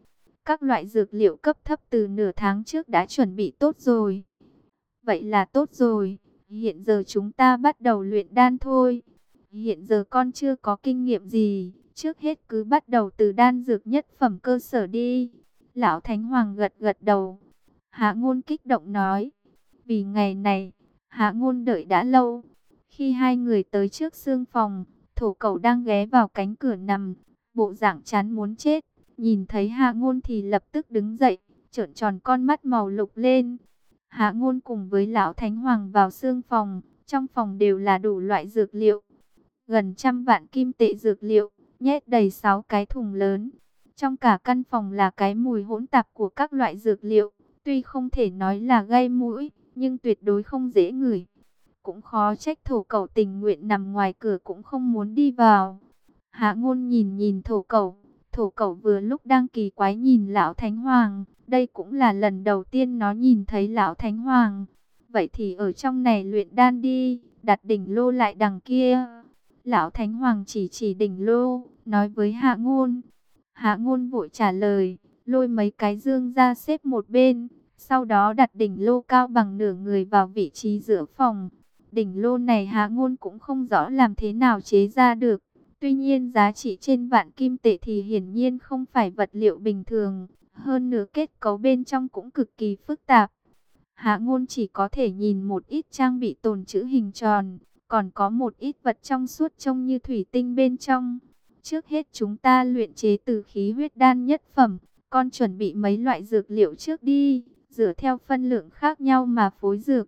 Các loại dược liệu cấp thấp từ nửa tháng trước đã chuẩn bị tốt rồi. Vậy là tốt rồi. Hiện giờ chúng ta bắt đầu luyện đan thôi. Hiện giờ con chưa có kinh nghiệm gì. Trước hết cứ bắt đầu từ đan dược nhất phẩm cơ sở đi. Lão Thánh Hoàng gật gật đầu. Hạ Ngôn kích động nói. Vì ngày này, Hạ Ngôn đợi đã lâu. Khi hai người tới trước sương phòng, Thổ Cẩu đang ghé vào cánh cửa nằm, bộ dạng chán muốn chết. Nhìn thấy Hạ Ngôn thì lập tức đứng dậy, trợn tròn con mắt màu lục lên. Hạ Ngôn cùng với Lão Thánh Hoàng vào sương phòng, trong phòng đều là đủ loại dược liệu. Gần 100 vạn kim tệ dược liệu, nhét đầy 6 cái thùng lớn. Trong cả căn phòng là cái mùi hỗn tạp của các loại dược liệu, tuy không thể nói là gây mũi, nhưng tuyệt đối không dễ ngửi. Cũng khó trách Thổ Cẩu tình nguyện nằm ngoài cửa cũng không muốn đi vào. Hạ Ngôn nhìn nhìn Thổ Cẩu vừa lúc đang kỳ quái nhìn Lão Thánh Hoàng. Đây cũng là lần đầu tiên nó nhìn thấy Lão Thánh Hoàng. Vậy thì ở trong này luyện đan đi, đặt đỉnh lô lại đằng kia. Lão Thánh Hoàng chỉ chỉ đỉnh lô, nói với Hạ Ngôn. Hạ Ngôn vội trả lời, lôi mấy cái dương ra xếp một bên. Sau đó đặt đỉnh lô cao bằng nửa người vào vị trí giữa phòng. Đỉnh lô này Hạ Ngôn cũng không rõ làm thế nào chế ra được. Tuy nhiên giá trị trên vạn kim tệ thì hiển nhiên không phải vật liệu bình thường. Hơn nữa kết cấu bên trong cũng cực kỳ phức tạp. Hạ Ngôn chỉ có thể nhìn một ít trang bị tồn trữ hình tròn. Còn có một ít vật trong suốt trông như thủy tinh bên trong. Trước hết chúng ta luyện chế từ khí huyết đan nhất phẩm. Con chuẩn bị mấy loại dược liệu trước đi. Dựa theo phân lượng khác nhau mà phối dược.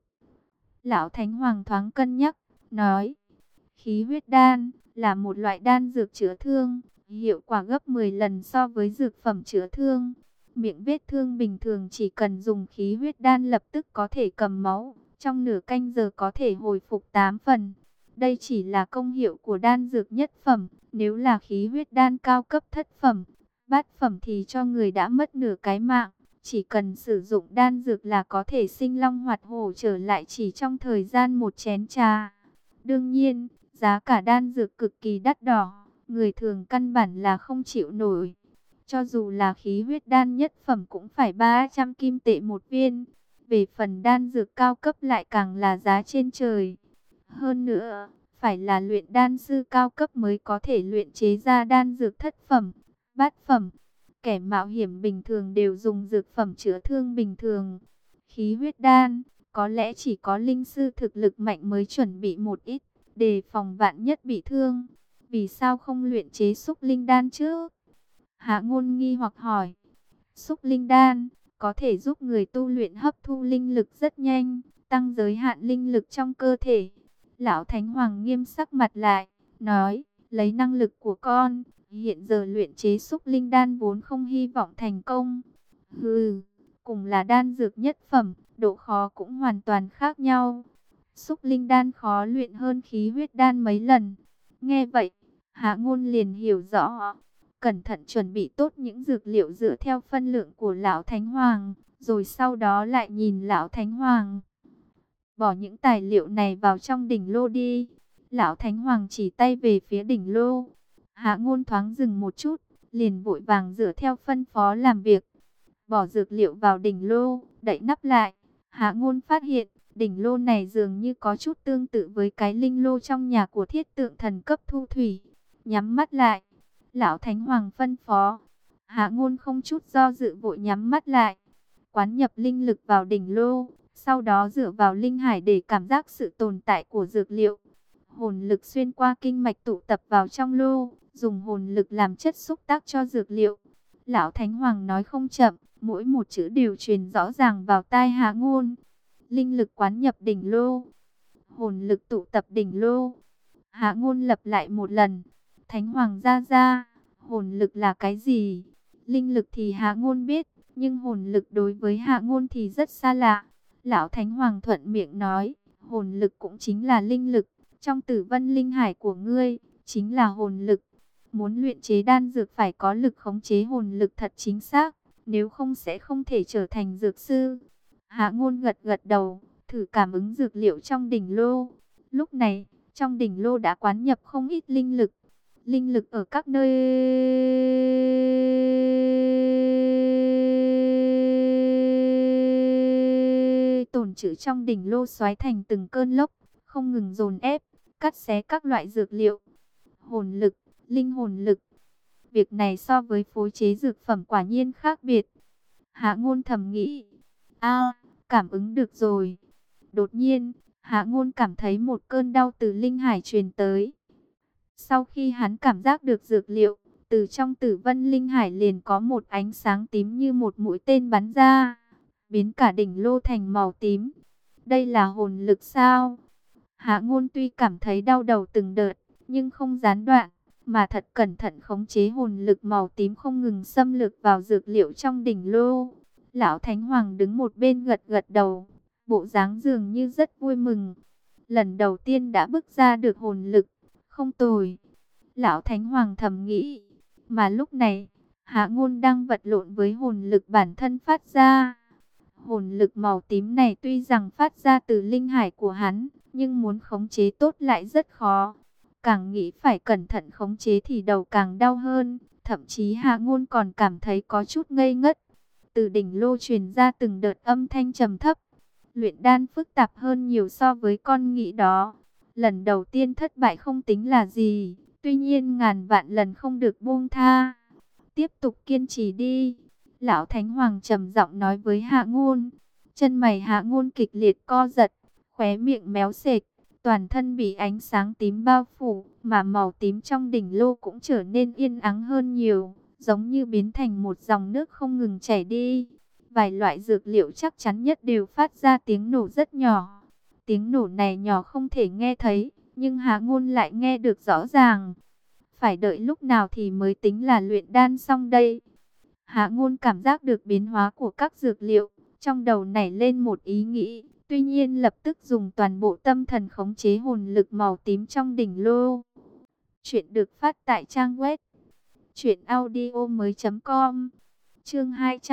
Lão Thánh Hoàng thoáng cân nhắc, nói. Khí huyết đan là một loại đan dược chữa thương, hiệu quả gấp 10 lần so với dược phẩm chữa thương. Miệng vết thương bình thường chỉ cần dùng khí huyết đan lập tức có thể cầm máu, trong nửa canh giờ có thể hồi phục 8 phần. Đây chỉ là công hiệu của đan dược nhất phẩm, nếu là khí huyết đan cao cấp thất phẩm, bát phẩm thì cho người đã mất nửa cái mạng. Chỉ cần sử dụng đan dược là có thể sinh long hoạt hổ trở lại chỉ trong thời gian một chén trà. Đương nhiên, giá cả đan dược cực kỳ đắt đỏ, người thường căn bản là không chịu nổi. Cho dù là khí huyết đan nhất phẩm cũng phải 300 kim tệ một viên. Về phần đan dược cao cấp lại càng là giá trên trời. Hơn nữa, phải là luyện đan sư cao cấp mới có thể luyện chế ra đan dược thất phẩm, bát phẩm. Kẻ mạo hiểm bình thường đều dùng dược phẩm chữa thương bình thường. Khí huyết đan, có lẽ chỉ có linh sư thực lực mạnh mới chuẩn bị một ít, đề phòng vạn nhất bị thương. Vì sao không luyện chế xúc linh đan chứ? Hạ Ngôn nghi hoặc hỏi. Xúc linh đan có thể giúp người tu luyện hấp thu linh lực rất nhanh, tăng giới hạn linh lực trong cơ thể. Lão Thánh Hoàng nghiêm sắc mặt lại, nói, lấy năng lực của con, hiện giờ luyện chế xúc linh đan vốn không hy vọng thành công. Hừ, cùng là đan dược nhất phẩm, độ khó cũng hoàn toàn khác nhau. Xúc linh đan khó luyện hơn khí huyết đan mấy lần. Nghe vậy, Hạ Ngôn liền hiểu rõ. Cẩn thận chuẩn bị tốt những dược liệu dựa theo phân lượng của Lão Thánh Hoàng, rồi sau đó lại nhìn Lão Thánh Hoàng. Bỏ những tài liệu này vào trong đỉnh lô đi. Lão Thánh Hoàng chỉ tay về phía đỉnh lô. Hạ Ngôn thoáng dừng một chút, liền vội vàng dựa theo phân phó làm việc. Bỏ dược liệu vào đỉnh lô, đậy nắp lại. Hạ Ngôn phát hiện, đỉnh lô này dường như có chút tương tự với cái linh lô trong nhà của Thiết Tượng Thần cấp thu thủy. Nhắm mắt lại. Lão Thánh Hoàng phân phó. Hạ Ngôn không chút do dự vội nhắm mắt lại. Quán nhập linh lực vào đỉnh lô. Sau đó dựa vào linh hải để cảm giác sự tồn tại của dược liệu. Hồn lực xuyên qua kinh mạch tụ tập vào trong lô. Dùng hồn lực làm chất xúc tác cho dược liệu. Lão Thánh Hoàng nói không chậm. Mỗi một chữ đều truyền rõ ràng vào tai Hạ Ngôn. Linh lực quán nhập đỉnh lô. Hồn lực tụ tập đỉnh lô. Hạ Ngôn lặp lại một lần. Thánh Hoàng ra, hồn lực là cái gì? Linh lực thì Hạ Ngôn biết, nhưng hồn lực đối với Hạ Ngôn thì rất xa lạ. Lão Thánh Hoàng thuận miệng nói, hồn lực cũng chính là linh lực, trong Tử Vân linh hải của ngươi, chính là hồn lực. Muốn luyện chế đan dược phải có lực khống chế hồn lực thật chính xác, nếu không sẽ không thể trở thành dược sư. Hạ Ngôn gật gật đầu, thử cảm ứng dược liệu trong đỉnh lô. Lúc này, trong đỉnh lô đã quán nhập không ít linh lực. Linh lực ở các nơi hồn chữ trong đỉnh lô xoáy thành từng cơn lốc, không ngừng dồn ép, cắt xé các loại dược liệu. Hồn lực, linh hồn lực. Việc này so với phối chế dược phẩm quả nhiên khác biệt. Hạ Ngôn thầm nghĩ. Cảm ứng được rồi. Đột nhiên, Hạ Ngôn cảm thấy một cơn đau từ linh hải truyền tới. Sau khi hắn cảm giác được dược liệu, từ trong Tử Vân linh hải liền có một ánh sáng tím như một mũi tên bắn ra, biến cả đỉnh lô thành màu tím. Đây là hồn lực sao? Hạ Ngôn tuy cảm thấy đau đầu từng đợt, nhưng không gián đoạn, mà thật cẩn thận khống chế hồn lực màu tím không ngừng xâm lược vào dược liệu trong đỉnh lô. Lão Thánh Hoàng đứng một bên gật gật đầu, bộ dáng dường như rất vui mừng. Lần đầu tiên đã bức ra được hồn lực, không tồi. Lão Thánh Hoàng thầm nghĩ, mà lúc này, Hạ Ngôn đang vật lộn với hồn lực bản thân phát ra. Hồn lực màu tím này tuy rằng phát ra từ linh hải của hắn, nhưng muốn khống chế tốt lại rất khó. Càng nghĩ phải cẩn thận khống chế thì đầu càng đau hơn, thậm chí Hạ Ngôn còn cảm thấy có chút ngây ngất. Từ đỉnh lô truyền ra từng đợt âm thanh trầm thấp. Luyện đan phức tạp hơn nhiều so với con nghĩ đó. Lần đầu tiên thất bại không tính là gì, tuy nhiên ngàn vạn lần không được buông tha. Tiếp tục kiên trì đi. Lão Thánh Hoàng trầm giọng nói với Hạ Ngôn. Chân mày Hạ Ngôn kịch liệt co giật, khóe miệng méo sệt, toàn thân bị ánh sáng tím bao phủ, mà màu tím trong đỉnh lô cũng trở nên yên ắng hơn nhiều, giống như biến thành một dòng nước không ngừng chảy đi. Vài loại dược liệu chắc chắn nhất đều phát ra tiếng nổ rất nhỏ. Tiếng nổ này nhỏ không thể nghe thấy, nhưng Hạ Ngôn lại nghe được rõ ràng. Phải đợi lúc nào thì mới tính là luyện đan xong đây? Hạ Ngôn cảm giác được biến hóa của các dược liệu, trong đầu nảy lên một ý nghĩ, tuy nhiên lập tức dùng toàn bộ tâm thần khống chế hồn lực màu tím trong đỉnh lô. Chuyện được phát tại trang web truyệnaudiomoi.com. Chương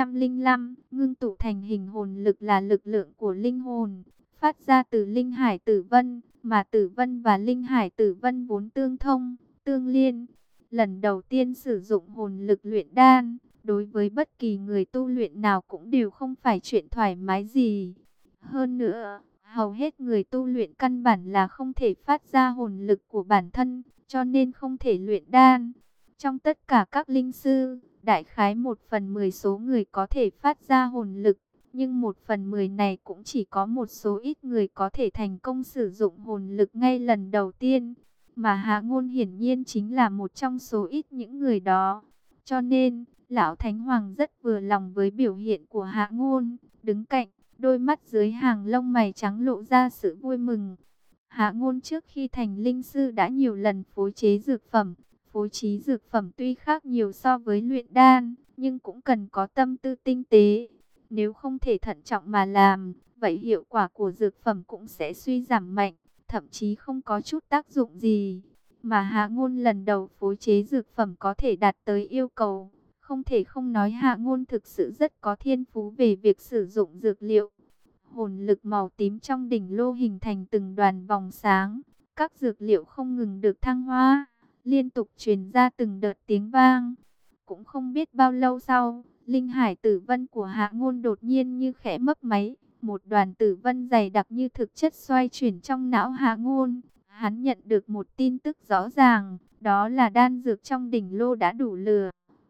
205, ngưng tụ thành hình hồn lực là lực lượng của linh hồn, phát ra từ linh hải Tử Vân, mà Tử Vân và linh hải Tử Vân vốn tương thông, tương liên. Lần đầu tiên sử dụng hồn lực luyện đan, đối với bất kỳ người tu luyện nào cũng đều không phải chuyện thoải mái gì. Hơn nữa, hầu hết người tu luyện căn bản là không thể phát ra hồn lực của bản thân, cho nên không thể luyện đan. Trong tất cả các linh sư, đại khái 1/10 số người có thể phát ra hồn lực, nhưng 1/10 này cũng chỉ có một số ít người có thể thành công sử dụng hồn lực ngay lần đầu tiên. Mà Hạ Ngôn hiển nhiên chính là một trong số ít những người đó. Cho nên, Lão Thánh Hoàng rất vừa lòng với biểu hiện của Hạ Ngôn, đứng cạnh, đôi mắt dưới hàng lông mày trắng lộ ra sự vui mừng. Hạ Ngôn trước khi thành linh sư đã nhiều lần phối chế dược phẩm. Phối trí dược phẩm tuy khác nhiều so với luyện đan, nhưng cũng cần có tâm tư tinh tế. Nếu không thể thận trọng mà làm, vậy hiệu quả của dược phẩm cũng sẽ suy giảm mạnh, thậm chí không có chút tác dụng gì. Mà Hạ Ngôn lần đầu phối chế dược phẩm có thể đạt tới yêu cầu. Không thể không nói Hạ Ngôn thực sự rất có thiên phú về việc sử dụng dược liệu. Hồn lực màu tím trong đỉnh lô hình thành từng đoàn vòng sáng, các dược liệu không ngừng được thăng hoa, liên tục truyền ra từng đợt tiếng vang. Cũng không biết bao lâu sau, linh hải Tử Vân của Hạ Ngôn đột nhiên như khẽ mấp máy, một đoàn tử vân dày đặc như thực chất xoay chuyển trong não Hạ Ngôn. Hắn nhận được một tin tức rõ ràng, đó là đan dược trong đỉnh lô đã đủ lửa.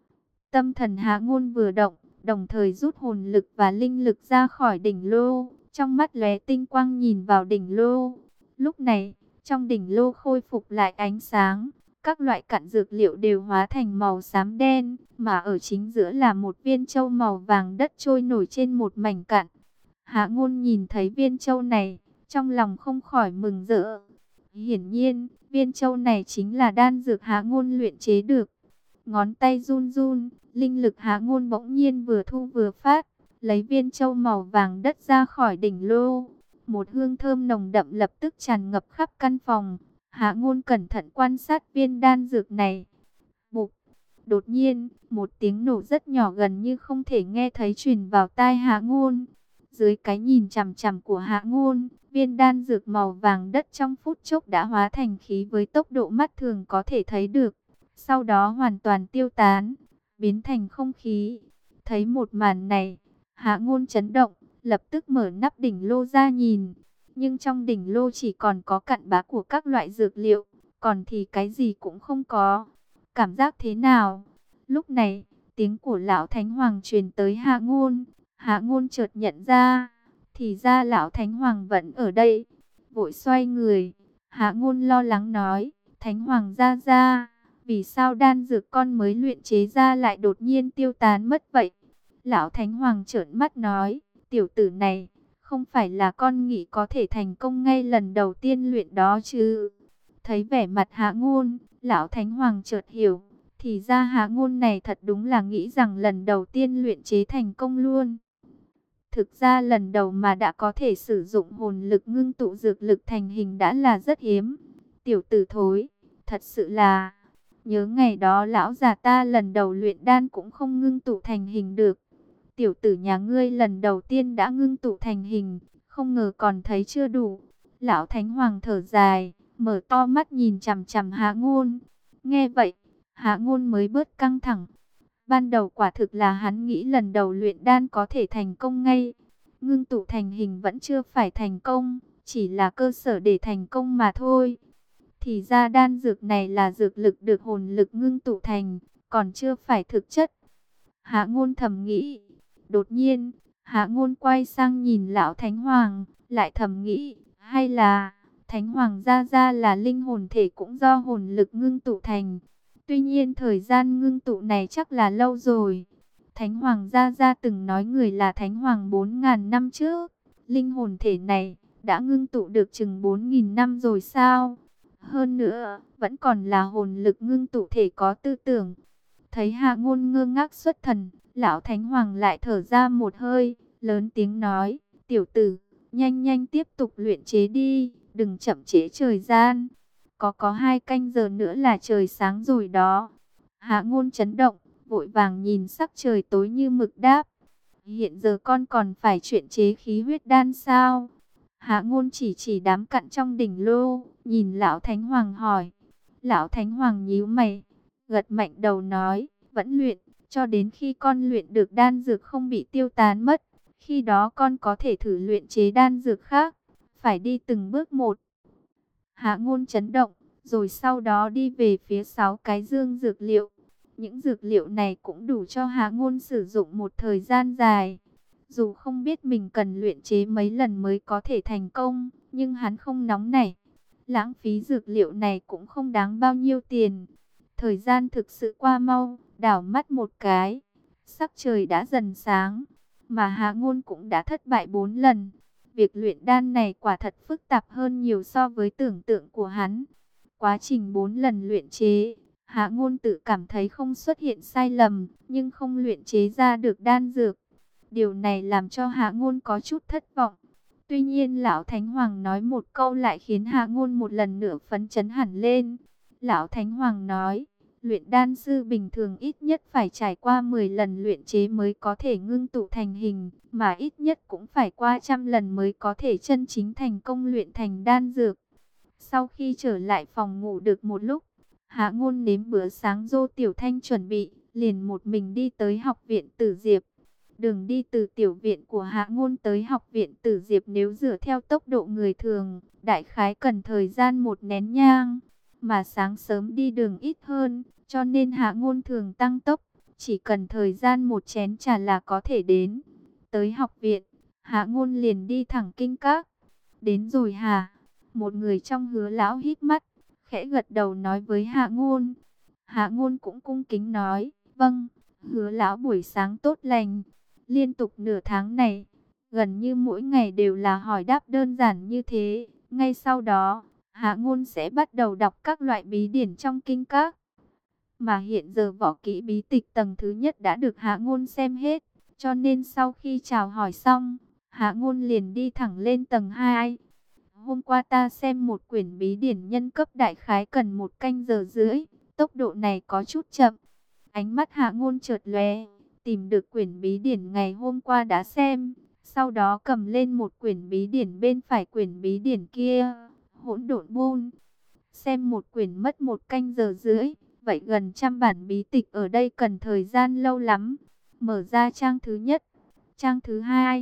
Tâm thần Hạ Ngôn vừa động, đồng thời rút hồn lực và linh lực ra khỏi đỉnh lô, trong mắt lóe tinh quang nhìn vào đỉnh lô. Lúc này, trong đỉnh lô khôi phục lại ánh sáng, các loại cặn dược liệu đều hóa thành màu xám đen, mà ở chính giữa là một viên châu màu vàng đất trôi nổi trên một mảnh cặn. Hạ Ngôn nhìn thấy viên châu này, trong lòng không khỏi mừng rỡ. Hiển nhiên, viên châu này chính là đan dược Hạ Ngôn luyện chế được. Ngón tay run run, linh lực Hạ Ngôn bỗng nhiên vừa thu vừa phát, lấy viên châu màu vàng đất ra khỏi đỉnh lô. Một hương thơm nồng đậm lập tức tràn ngập khắp căn phòng. Hạ Ngôn cẩn thận quan sát viên đan dược này. Bụp! Đột nhiên, một tiếng nổ rất nhỏ gần như không thể nghe thấy truyền vào tai Hạ Ngôn. Dưới cái nhìn chằm chằm của Hạ Ngôn, viên đan dược màu vàng đất trong phút chốc đã hóa thành khí với tốc độ mắt thường có thể thấy được. Sau đó hoàn toàn tiêu tán, biến thành không khí. Thấy một màn này, Hạ Ngôn chấn động, lập tức mở nắp đỉnh lô ra nhìn. Nhưng trong đỉnh lô chỉ còn có cặn bã của các loại dược liệu, còn thì cái gì cũng không có. Cảm giác thế nào? Lúc này, tiếng của lão Thánh Hoàng truyền tới Hạ Ngôn. Hạ Ngôn chợt nhận ra, thì ra lão Thánh Hoàng vẫn ở đây. Vội xoay người, Hạ Ngôn lo lắng nói, Thánh Hoàng gia gia, vì sao đan dược con mới luyện chế ra lại đột nhiên tiêu tán mất vậy? Lão Thánh Hoàng trợn mắt nói, tiểu tử này, không phải là con nghĩ có thể thành công ngay lần đầu tiên luyện đó chứ? Thấy vẻ mặt Hạ Ngôn, lão Thánh Hoàng chợt hiểu, thì ra Hạ Ngôn này thật đúng là nghĩ rằng lần đầu tiên luyện chế thành công luôn. Thực ra lần đầu mà đã có thể sử dụng hồn lực ngưng tụ dược lực thành hình đã là rất hiếm. Tiểu tử thối, thật sự là, nhớ ngày đó lão già ta lần đầu luyện đan cũng không ngưng tụ thành hình được. Tiểu tử nhà ngươi lần đầu tiên đã ngưng tụ thành hình, không ngờ còn thấy chưa đủ. Lão Thánh Hoàng thở dài, mở to mắt nhìn chằm chằm Hạ Ngôn. Nghe vậy, Hạ Ngôn mới bớt căng thẳng. Ban đầu quả thực là hắn nghĩ lần đầu luyện đan có thể thành công ngay. Ngưng tụ thành hình vẫn chưa phải thành công, chỉ là cơ sở để thành công mà thôi. Thì ra đan dược này là dược lực được hồn lực ngưng tụ thành, còn chưa phải thực chất. Hạ Ngôn thầm nghĩ. Đột nhiên, Hạ Ngôn quay sang nhìn lão Thánh Hoàng, lại thầm nghĩ, hay là Thánh Hoàng gia gia là linh hồn thể cũng do hồn lực ngưng tụ thành. Tuy nhiên thời gian ngưng tụ này chắc là lâu rồi. Thánh Hoàng gia gia từng nói người là Thánh Hoàng 4.000 năm trước. Linh hồn thể này đã ngưng tụ được chừng 4.000 năm rồi sao? Hơn nữa, vẫn còn là hồn lực ngưng tụ thể có tư tưởng. Thấy Hạ Ngôn ngơ ngác xuất thần, lão Thánh Hoàng lại thở ra một hơi, lớn tiếng nói, tiểu tử, nhanh nhanh tiếp tục luyện chế đi, đừng chậm trễ thời gian. Có 2 canh giờ nữa là trời sáng rồi đó. Hạ Ngôn chấn động, vội vàng nhìn sắc trời tối như mực đáp. Hiện giờ con còn phải luyện chế khí huyết đan sao? Hạ Ngôn chỉ đám cặn trong đỉnh lô, nhìn lão Thánh Hoàng hỏi. Lão Thánh Hoàng nhíu mày, gật mạnh đầu nói, vẫn luyện, cho đến khi con luyện được đan dược không bị tiêu tán mất. Khi đó con có thể thử luyện chế đan dược khác, phải đi từng bước một. Hạ Ngôn chấn động, rồi sau đó đi về phía 6 cái dương dược liệu. Những dược liệu này cũng đủ cho Hạ Ngôn sử dụng một thời gian dài. Dù không biết mình cần luyện chế mấy lần mới có thể thành công, nhưng hắn không nóng nảy. Lãng phí dược liệu này cũng không đáng bao nhiêu tiền. Thời gian thực sự qua mau, đảo mắt một cái, sắc trời đã dần sáng, mà Hạ Ngôn cũng đã thất bại 4 lần. Việc luyện đan này quả thật phức tạp hơn nhiều so với tưởng tượng của hắn. Quá trình 4 lần luyện chế, Hạ Ngôn tự cảm thấy không xuất hiện sai lầm, nhưng không luyện chế ra được đan dược. Điều này làm cho Hạ Ngôn có chút thất vọng. Tuy nhiên lão Thánh Hoàng nói một câu lại khiến Hạ Ngôn một lần nữa phấn chấn hẳn lên. Lão Thánh Hoàng nói, luyện đan sư bình thường ít nhất phải trải qua 10 lần luyện chế mới có thể ngưng tụ thành hình, mà ít nhất cũng phải qua 100 lần mới có thể chân chính thành công luyện thành đan dược. Sau khi trở lại phòng ngủ được một lúc, Hạ Ngôn nếm bữa sáng do Tiểu Thanh chuẩn bị, liền một mình đi tới học viện Tử Diệp. Đường đi từ tiểu viện của Hạ Ngôn tới học viện Tử Diệp nếu dựa theo tốc độ người thường, đại khái cần thời gian 1 nén nhang. Mà sáng sớm đi đường ít hơn, cho nên Hạ Ngôn thường tăng tốc, chỉ cần thời gian 1 chén trà là có thể đến. Tới học viện, Hạ Ngôn liền đi thẳng Kinh Các. Đến rồi hả? Một người trong Hứa lão híp mắt, khẽ gật đầu nói với Hạ Ngôn. Hạ Ngôn cũng cung kính nói, vâng, Hứa lão buổi sáng tốt lành. Liên tục nửa tháng này, gần như mỗi ngày đều là hỏi đáp đơn giản như thế. Ngay sau đó, Hạ Ngôn sẽ bắt đầu đọc các loại bí điển trong Kinh Các. Mà hiện giờ võ kỹ bí tịch tầng thứ nhất đã được Hạ Ngôn xem hết. Cho nên sau khi chào hỏi xong, Hạ Ngôn liền đi thẳng lên tầng 2. Hôm qua ta xem một quyển bí điển nhân cấp đại khái cần 1 canh giờ rưỡi. Tốc độ này có chút chậm. Ánh mắt Hạ Ngôn chợt lóe, tìm được quyển bí điển ngày hôm qua đã xem. Sau đó cầm lên một quyển bí điển bên phải quyển bí điển kia, Hỗn Độn Môn. Xem một quyển mất 1 canh giờ rưỡi, vậy gần 100 bản bí tịch ở đây cần thời gian lâu lắm. Mở ra trang thứ nhất, trang thứ hai,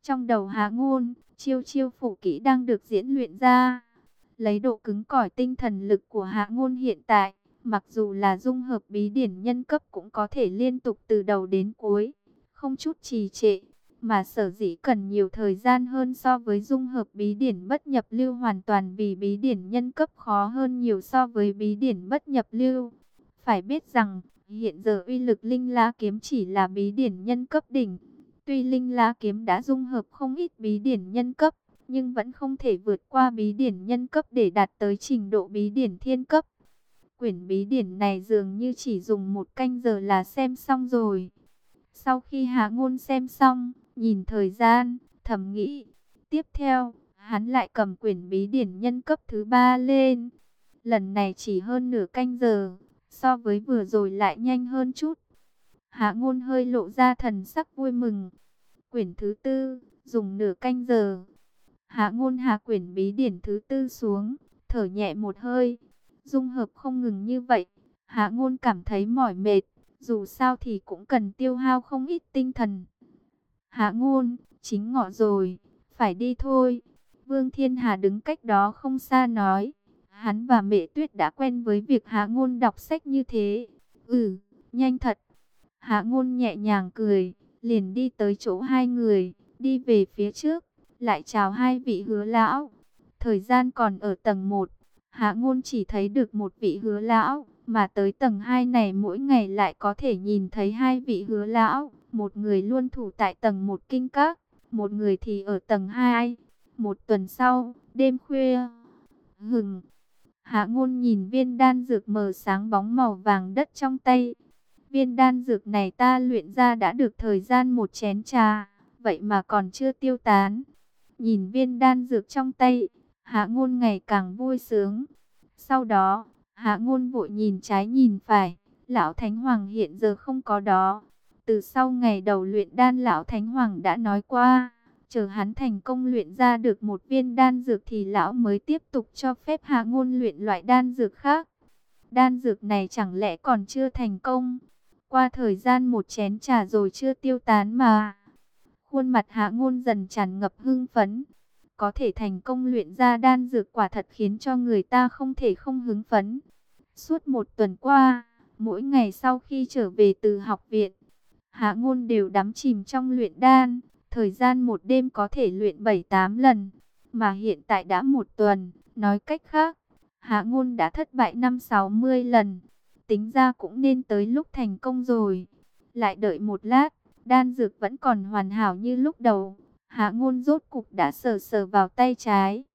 Trong đầu Hạ Ngôn, chiêu chiêu phủ kỹ đang được diễn luyện ra. Lấy độ cứng cỏi tinh thần lực của Hạ Ngôn hiện tại, mặc dù là dung hợp bí điển nhân cấp cũng có thể liên tục từ đầu đến cuối, không chút trì trệ. Mà sở dĩ cần nhiều thời gian hơn so với dung hợp bí điển bất nhập lưu hoàn toàn vì bí điển nhân cấp khó hơn nhiều so với bí điển bất nhập lưu. Phải biết rằng, hiện giờ uy lực Linh La Kiếm chỉ là bí điển nhân cấp đỉnh. Tuy Linh La Kiếm đã dung hợp không ít bí điển nhân cấp, nhưng vẫn không thể vượt qua bí điển nhân cấp để đạt tới trình độ bí điển thiên cấp. Quyển bí điển này dường như chỉ dùng 1 canh giờ là xem xong rồi. Sau khi Hạ Ngôn xem xong, nhìn thời gian, thầm nghĩ, tiếp theo, hắn lại cầm quyển bí điển nhân cấp thứ 3 lên. Lần này chỉ hơn nửa canh giờ, so với vừa rồi lại nhanh hơn chút. Hạ Ngôn hơi lộ ra thần sắc vui mừng. Quyển thứ 4, dùng nửa canh giờ. Hạ Ngôn hạ quyển bí điển thứ 4 xuống, thở nhẹ một hơi. Dung hợp không ngừng như vậy, Hạ Ngôn cảm thấy mỏi mệt, dù sao thì cũng cần tiêu hao không ít tinh thần. Hạ Ngôn, chính ngọ rồi, phải đi thôi. Vương Thiên Hà đứng cách đó không xa nói. Hắn và Mẹ Tuyết đã quen với việc Hạ Ngôn đọc sách như thế. Nhanh thật. Hạ Ngôn nhẹ nhàng cười, liền đi tới chỗ hai người, đi về phía trước, lại chào hai vị Hứa lão. Thời gian còn ở tầng 1, Hạ Ngôn chỉ thấy được một vị Hứa lão, mà tới tầng 2 này mỗi ngày lại có thể nhìn thấy hai vị Hứa lão, một người luôn thủ tại tầng 1 kinh các, một người thì ở tầng 2. Một tuần sau, đêm khuya, Hạ Ngôn nhìn viên đan dược mờ sáng bóng màu vàng đất trong tay. Viên đan dược này ta luyện ra đã được thời gian 1 chén trà, vậy mà còn chưa tiêu tán. Nhìn viên đan dược trong tay, Hạ Ngôn ngày càng vui sướng. Sau đó, Hạ Ngôn vội nhìn trái nhìn phải, Lão Thánh Hoàng hiện giờ không có đó. Từ sau ngày đầu luyện đan Lão Thánh Hoàng đã nói qua, chờ hắn thành công luyện ra được một viên đan dược thì Lão mới tiếp tục cho phép Hạ Ngôn luyện loại đan dược khác. Đan dược này chẳng lẽ còn chưa thành công? Qua thời gian 1 chén trà rồi chưa tiêu tán mà. Khuôn mặt Hạ Ngôn dần tràn ngập hưng phấn. Có thể thành công luyện ra đan dược quả thật khiến cho người ta không thể không hứng phấn. Suốt 1 tuần qua, mỗi ngày sau khi trở về từ học viện, Hạ Ngôn đều đắm chìm trong luyện đan. Thời gian 1 đêm có thể luyện 7-8 lần. Mà hiện tại đã 1 tuần, nói cách khác, Hạ Ngôn đã thất bại 50-60 lần. Tính ra cũng nên tới lúc thành công rồi. Lại đợi một lát, đan dược vẫn còn hoàn hảo như lúc đầu. Hạ Ngôn rốt cục đã sờ sờ vào tay trái.